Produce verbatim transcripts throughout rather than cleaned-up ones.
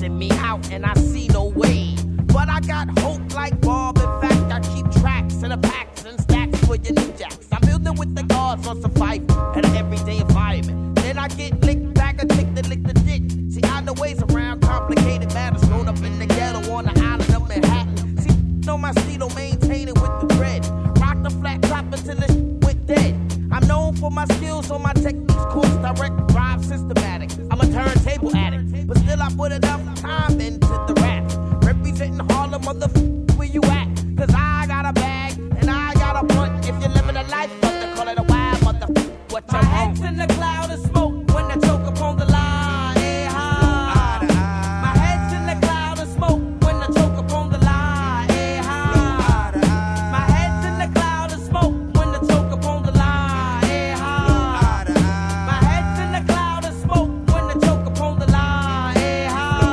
stressing me out and I see no way. But I got hope like Bob. In fact, I keep tracks and a packs and stacks for your new jacks. I'm building with the gods on survival and an everyday environment. Then I get licked back, I take the lick the dick. See, I know ways around complicated matters. Grown up in the ghetto on the island of Manhattan. See, know my seat, don't maintain it with the dread. Rock the flat top until the sh- went dead. I'm known for my skills on my techniques, course direct, drive systematic. I'm a turntable addict, but still I put enough time into the rap. Representing Harlem, motherfucker, where you at? Cause I got a bag and I got a blunt. If you're living a life, mother, call it a wild motherfucker. What you want? My head's in the cloud of smoke when I choke upon the line. Hey, hi. My head's in the cloud of smoke when I choke upon the line. Hey, hi. My head's in the cloud of smoke when I choke upon the line. Hey, hi. My head's in the cloud of smoke when I choke upon the line. Hey,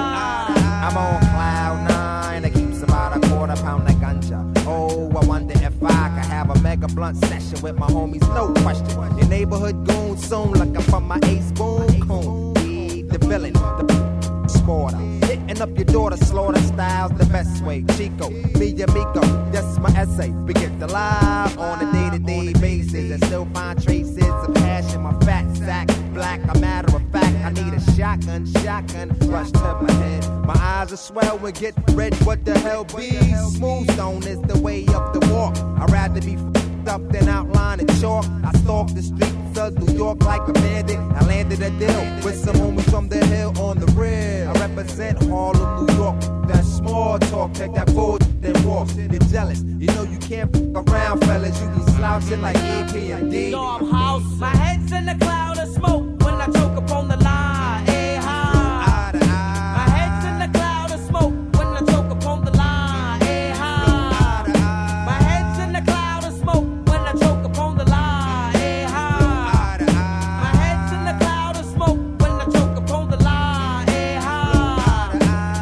hi. I'm on cloud nine. I keep about a quarter pound of ganja. Oh, I wonder if I could have a mega blunt session with my homies, no question. Your neighborhood goon soon, looking for my ace boom coon. Weed the villain, the sporter. Hitting up your daughter, slaughter styles the best way. Chico, me and Miko, that's my essay. We get to lie on a day-to-day basis and still find traces of passion. My fat sack, black, a matter of fact. I need a shotgun, shotgun, rush to my head. My eyes are swell and get red, what the hell be? Smooth stone is the way up the walk. I'd rather be f***ed up than outline and chalk. I stalk the streets of New York like a bandit. I landed a deal with some homies from the hill on the rear. I represent Harlem, New York. That small talk, take that bullshit then walk. You're jealous, you know you can't f*** around, fellas. You be slouching like E P and D. Dog house, my head's in the cloud of smoke when I choke upon the line. Hey, hi. My head's in the cloud of smoke when I choke upon the line. Hey, hi. My head's in the cloud of smoke when I choke upon the line. Hey, hi. My head's in the cloud of smoke when I choke upon the line. Hey, hi.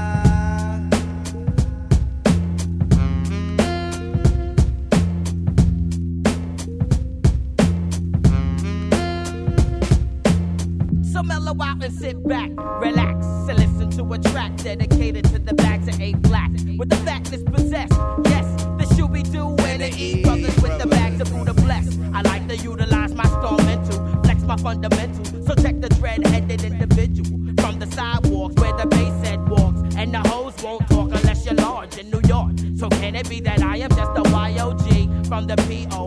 So mellow out and sit back, relax, and listen to a track dedicated to the bags of eight black. With the fatness possessed, yes, the Shooby-Doo and the E brothers with the bags of Buddha blessed. I like to utilize my strong mental, flex my fundamentals. So check the dread-headed individual from the sidewalks where the bass head walks. And the hoes won't talk unless you're large in New York. So can it be that I am just a Y O G from the P O